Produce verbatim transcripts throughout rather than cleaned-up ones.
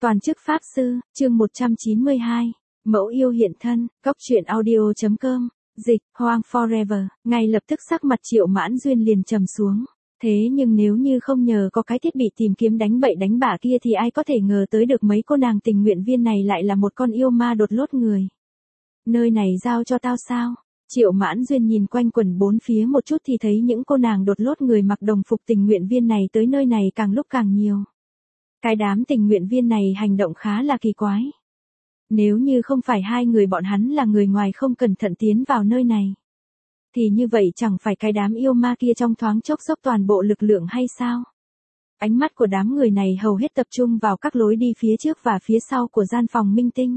Toàn chức Pháp Sư, chương một trăm chín mươi hai. Mẫu yêu hiện thân, cốc truyện audio chấm com, dịch, Hoang Forever, ngay lập tức sắc mặt Triệu Mãn Duyên liền trầm xuống. Thế nhưng nếu như không nhờ có cái thiết bị tìm kiếm đánh bậy đánh bạ kia thì ai có thể ngờ tới được mấy cô nàng tình nguyện viên này lại là một con yêu ma đột lốt người. Nơi này giao cho tao sao? Triệu Mãn Duyên nhìn quanh quẩn bốn phía một chút thì thấy những cô nàng đột lốt người mặc đồng phục tình nguyện viên này tới nơi này càng lúc càng nhiều. Cái đám tình nguyện viên này hành động khá là kỳ quái. Nếu như không phải hai người bọn hắn là người ngoài không cẩn thận tiến vào nơi này, thì như vậy chẳng phải cái đám yêu ma kia trong thoáng chốc dốc toàn bộ lực lượng hay sao? Ánh mắt của đám người này hầu hết tập trung vào các lối đi phía trước và phía sau của gian phòng Minh Tinh.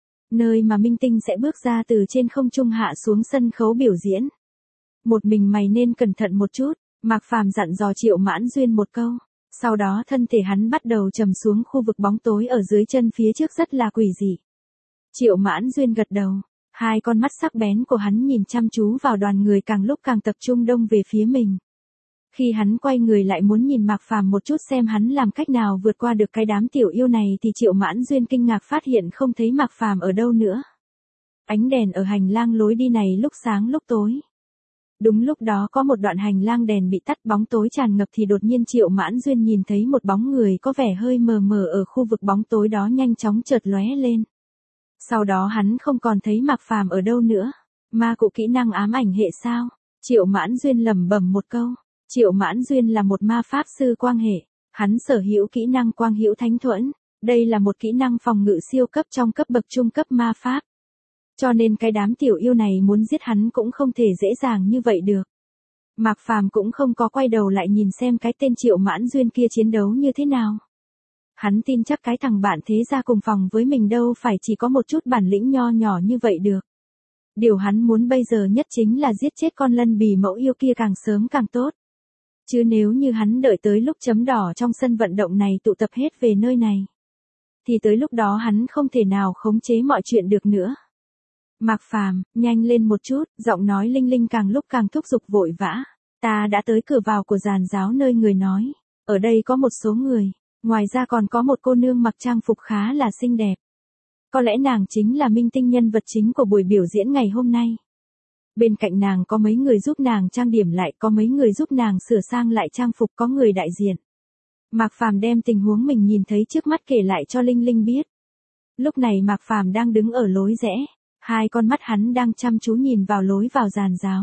Nơi mà Minh Tinh sẽ bước ra từ trên không trung hạ xuống sân khấu biểu diễn. Một mình mày nên cẩn thận một chút, Mạc Phàm dặn dò Triệu Mãn Duyên một câu. Sau đó thân thể hắn bắt đầu trầm xuống khu vực bóng tối ở dưới chân phía trước rất là quỷ dị. Triệu Mãn Duyên gật đầu, hai con mắt sắc bén của hắn nhìn chăm chú vào đoàn người càng lúc càng tập trung đông về phía mình. Khi hắn quay người lại muốn nhìn Mạc Phàm một chút xem hắn làm cách nào vượt qua được cái đám tiểu yêu này thì Triệu Mãn Duyên kinh ngạc phát hiện không thấy Mạc Phàm ở đâu nữa. Ánh đèn ở hành lang lối đi này lúc sáng lúc tối. Đúng lúc đó có một đoạn hành lang đèn bị tắt bóng tối tràn ngập thì đột nhiên Triệu Mãn Duyên nhìn thấy một bóng người có vẻ hơi mờ mờ ở khu vực bóng tối đó nhanh chóng chợt lóe lên. Sau đó hắn không còn thấy Mạc Phàm ở đâu nữa. Ma cụ kỹ năng ám ảnh hệ sao? Triệu Mãn Duyên lẩm bẩm một câu. Triệu Mãn Duyên là một ma pháp sư quang hệ. Hắn sở hữu kỹ năng quang hữu thánh thuẫn. Đây là một kỹ năng phòng ngự siêu cấp trong cấp bậc trung cấp ma pháp. Cho nên cái đám tiểu yêu này muốn giết hắn cũng không thể dễ dàng như vậy được. Mạc Phàm cũng không có quay đầu lại nhìn xem cái tên Triệu Mãn Duyên kia chiến đấu như thế nào. Hắn tin chắc cái thằng bạn thế gia cùng phòng với mình đâu phải chỉ có một chút bản lĩnh nho nhỏ như vậy được. Điều hắn muốn bây giờ nhất chính là giết chết con lân bì mẫu yêu kia càng sớm càng tốt. Chứ nếu như hắn đợi tới lúc chấm đỏ trong sân vận động này tụ tập hết về nơi này, thì tới lúc đó hắn không thể nào khống chế mọi chuyện được nữa. Mạc Phàm, nhanh lên một chút, giọng nói Linh Linh càng lúc càng thúc giục vội vã. Ta đã tới cửa vào của giàn giáo nơi người nói. Ở đây có một số người, ngoài ra còn có một cô nương mặc trang phục khá là xinh đẹp. Có lẽ nàng chính là Minh Tinh nhân vật chính của buổi biểu diễn ngày hôm nay. Bên cạnh nàng có mấy người giúp nàng trang điểm lại, có mấy người giúp nàng sửa sang lại trang phục, có người đại diện. Mạc Phàm đem tình huống mình nhìn thấy trước mắt kể lại cho Linh Linh biết. Lúc này Mạc Phàm đang đứng ở lối rẽ. Hai con mắt hắn đang chăm chú nhìn vào lối vào giàn giáo.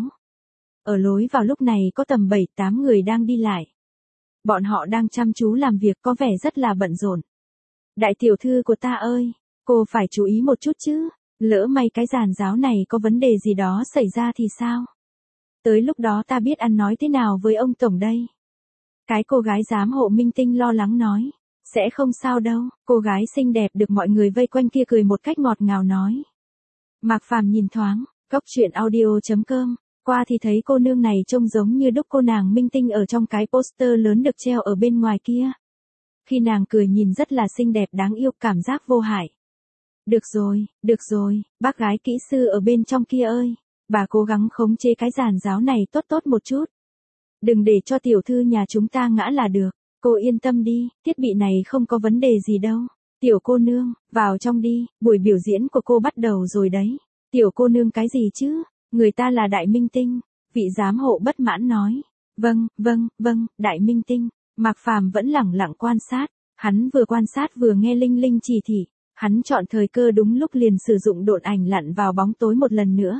Ở lối vào lúc này có tầm bảy tám người đang đi lại. Bọn họ đang chăm chú làm việc có vẻ rất là bận rộn. Đại tiểu thư của ta ơi, cô phải chú ý một chút chứ, lỡ may cái giàn giáo này có vấn đề gì đó xảy ra thì sao? Tới lúc đó ta biết ăn nói thế nào với ông tổng đây. Cái cô gái giám hộ Minh Tinh lo lắng nói, sẽ không sao đâu, cô gái xinh đẹp được mọi người vây quanh kia cười một cách ngọt ngào nói. Mạc Phàm nhìn thoáng, cốc truyện audio chấm com, qua thì thấy cô nương này trông giống như đúc cô nàng Minh Tinh ở trong cái poster lớn được treo ở bên ngoài kia. Khi nàng cười nhìn rất là xinh đẹp đáng yêu, cảm giác vô hại. Được rồi, được rồi, bác gái kỹ sư ở bên trong kia ơi, bà cố gắng khống chế cái giàn giáo này tốt tốt một chút. Đừng để cho tiểu thư nhà chúng ta ngã là được, cô yên tâm đi, thiết bị này không có vấn đề gì đâu. Tiểu cô nương, vào trong đi, buổi biểu diễn của cô bắt đầu rồi đấy. Tiểu cô nương cái gì chứ, người ta là Đại Minh Tinh, vị giám hộ bất mãn nói. Vâng, vâng, vâng, Đại Minh Tinh. Mạc Phàm vẫn lẳng lặng quan sát, hắn vừa quan sát vừa nghe Linh Linh chỉ thị, hắn chọn thời cơ đúng lúc liền sử dụng độn ảnh lặn vào bóng tối một lần nữa.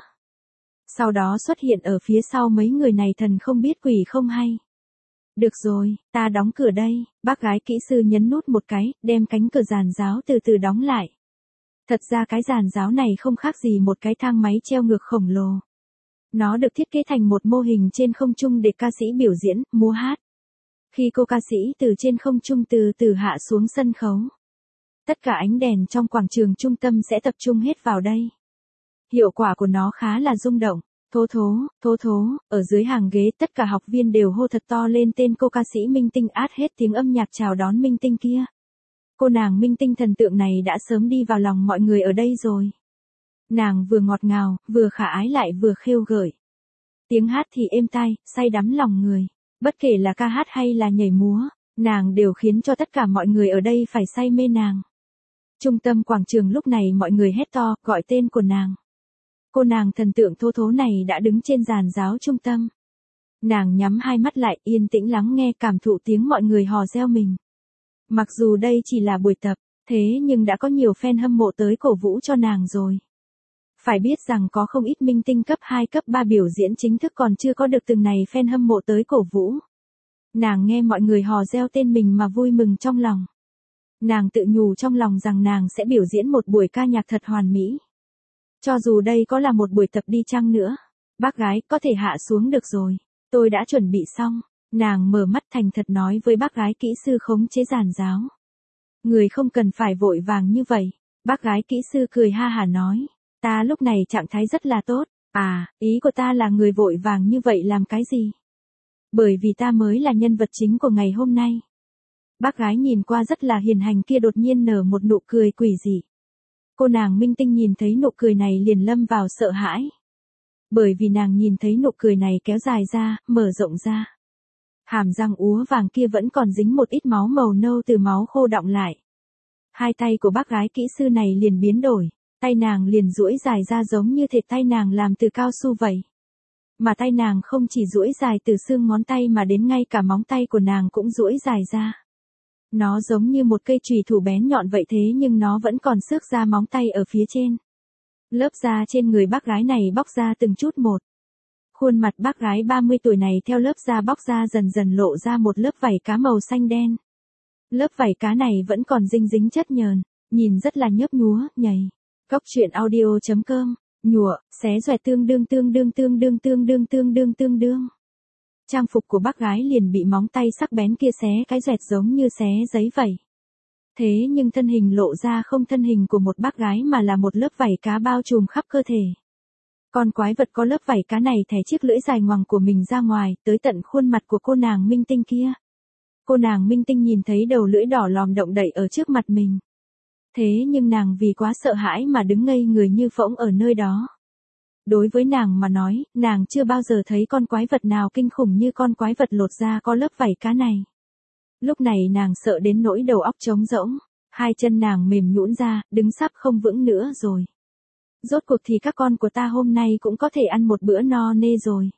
Sau đó xuất hiện ở phía sau mấy người này thần không biết quỷ không hay. Được rồi, ta đóng cửa đây, bác gái kỹ sư nhấn nút một cái, đem cánh cửa giàn giáo từ từ đóng lại. Thật ra cái giàn giáo này không khác gì một cái thang máy treo ngược khổng lồ. Nó được thiết kế thành một mô hình trên không trung để ca sĩ biểu diễn, múa hát. Khi cô ca sĩ từ trên không trung từ từ hạ xuống sân khấu, tất cả ánh đèn trong quảng trường trung tâm sẽ tập trung hết vào đây. Hiệu quả của nó khá là rung động. Thố thố, thố thố, ở dưới hàng ghế tất cả học viên đều hô thật to lên tên cô ca sĩ Minh Tinh, át hết tiếng âm nhạc chào đón Minh Tinh kia. Cô nàng Minh Tinh thần tượng này đã sớm đi vào lòng mọi người ở đây rồi. Nàng vừa ngọt ngào, vừa khả ái lại vừa khêu gợi. Tiếng hát thì êm tai, say đắm lòng người. Bất kể là ca hát hay là nhảy múa, nàng đều khiến cho tất cả mọi người ở đây phải say mê nàng. Trung tâm quảng trường lúc này mọi người hét to, gọi tên của nàng. Cô nàng thần tượng thô thố này đã đứng trên giàn giáo trung tâm. Nàng nhắm hai mắt lại, yên tĩnh lắng nghe, cảm thụ tiếng mọi người hò reo mình. Mặc dù đây chỉ là buổi tập, thế nhưng đã có nhiều fan hâm mộ tới cổ vũ cho nàng rồi. Phải biết rằng có không ít minh tinh cấp hai cấp ba biểu diễn chính thức còn chưa có được từng này fan hâm mộ tới cổ vũ. Nàng nghe mọi người hò reo tên mình mà vui mừng trong lòng. Nàng tự nhủ trong lòng rằng nàng sẽ biểu diễn một buổi ca nhạc thật hoàn mỹ. Cho dù đây có là một buổi tập đi chăng nữa. Bác gái, có thể hạ xuống được rồi. Tôi đã chuẩn bị xong. Nàng mở mắt thành thật nói với bác gái kỹ sư khống chế giàn giáo. Người không cần phải vội vàng như vậy. Bác gái kỹ sư cười ha hả nói. Ta lúc này trạng thái rất là tốt. À, ý của ta là người vội vàng như vậy làm cái gì? Bởi vì ta mới là nhân vật chính của ngày hôm nay. Bác gái nhìn qua rất là hiền hành kia đột nhiên nở một nụ cười quỷ dị. Cô nàng minh tinh nhìn thấy nụ cười này liền lâm vào sợ hãi. Bởi vì nàng nhìn thấy nụ cười này kéo dài ra, mở rộng ra. Hàm răng úa vàng kia vẫn còn dính một ít máu màu nâu từ máu khô đọng lại. Hai tay của bác gái kỹ sư này liền biến đổi, tay nàng liền duỗi dài ra giống như thịt tay nàng làm từ cao su vậy. Mà tay nàng không chỉ duỗi dài từ xương ngón tay mà đến ngay cả móng tay của nàng cũng duỗi dài ra. Nó giống như một cây chùy thủ bén nhọn vậy thế nhưng nó vẫn còn xước ra móng tay ở phía trên. Lớp da trên người bác gái này bóc ra từng chút một. Khuôn mặt bác gái ba mươi tuổi này theo lớp da bóc ra dần dần lộ ra một lớp vảy cá màu xanh đen. Lớp vảy cá này vẫn còn dinh dính chất nhờn, nhìn rất là nhấp nhúa, nhầy. Cóc truyện audio chấm com, nhụa, xé xoẹt tương đương tương đương tương đương tương đương tương đương tương đương. Trang phục của bác gái liền bị móng tay sắc bén kia xé cái xoẹt giống như xé giấy vậy. Thế nhưng thân hình lộ ra không thân hình của một bác gái mà là một lớp vảy cá bao trùm khắp cơ thể. Con quái vật có lớp vảy cá này thè chiếc lưỡi dài ngoằng của mình ra ngoài, tới tận khuôn mặt của cô nàng minh tinh kia. Cô nàng minh tinh nhìn thấy đầu lưỡi đỏ lòm động đậy ở trước mặt mình. Thế nhưng nàng vì quá sợ hãi mà đứng ngây người như phỗng ở nơi đó. Đối với nàng mà nói, nàng chưa bao giờ thấy con quái vật nào kinh khủng như con quái vật lột da có lớp vảy cá này. Lúc này nàng sợ đến nỗi đầu óc trống rỗng, hai chân nàng mềm nhũn ra, đứng sắp không vững nữa rồi. Rốt cuộc thì các con của ta hôm nay cũng có thể ăn một bữa no nê rồi.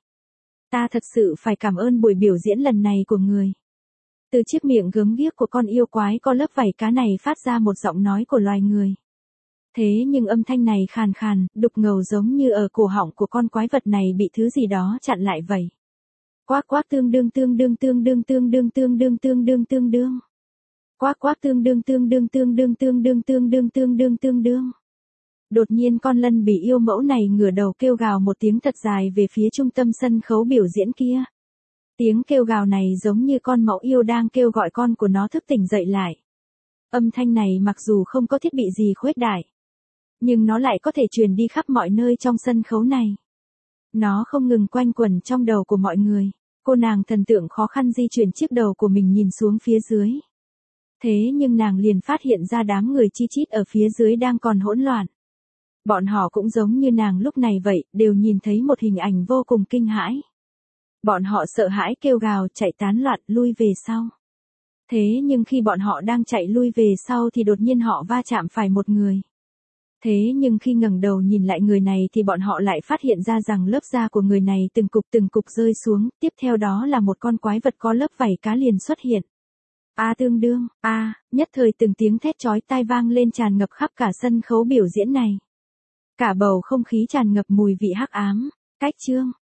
Ta thật sự phải cảm ơn buổi biểu diễn lần này của người. Từ chiếc miệng gớm ghiếc của con yêu quái có lớp vảy cá này phát ra một giọng nói của loài người. Thế nhưng âm thanh này khàn khàn, đục ngầu giống như ở cổ họng của con quái vật này bị thứ gì đó chặn lại vậy. Quác quác tương đương tương đương tương đương tương đương tương đương tương đương tương đương. Quác quác tương đương tương đương tương đương tương đương tương đương tương đương tương đương. Đột nhiên con lân bỉ yêu mẫu này ngửa đầu kêu gào một tiếng thật dài về phía trung tâm sân khấu biểu diễn kia. Tiếng kêu gào này giống như con mẫu yêu đang kêu gọi con của nó thức tỉnh dậy lại. Âm thanh này mặc dù không có thiết bị gì khuếch đại, nhưng nó lại có thể truyền đi khắp mọi nơi trong sân khấu này. Nó không ngừng quanh quẩn trong đầu của mọi người. Cô nàng thần tượng khó khăn di chuyển chiếc đầu của mình nhìn xuống phía dưới. Thế nhưng nàng liền phát hiện ra đám người chi chít ở phía dưới đang còn hỗn loạn. Bọn họ cũng giống như nàng lúc này vậy, đều nhìn thấy một hình ảnh vô cùng kinh hãi. Bọn họ sợ hãi kêu gào chạy tán loạn lui về sau. Thế nhưng khi bọn họ đang chạy lui về sau thì đột nhiên họ va chạm phải một người. Thế nhưng khi ngẩng đầu nhìn lại người này thì bọn họ lại phát hiện ra rằng lớp da của người này từng cục từng cục rơi xuống, tiếp theo đó là một con quái vật có lớp vảy cá liền xuất hiện. A tương đương, a, nhất thời từng tiếng thét chói tai vang lên tràn ngập khắp cả sân khấu biểu diễn này. Cả bầu không khí tràn ngập mùi vị hắc ám. Cách chương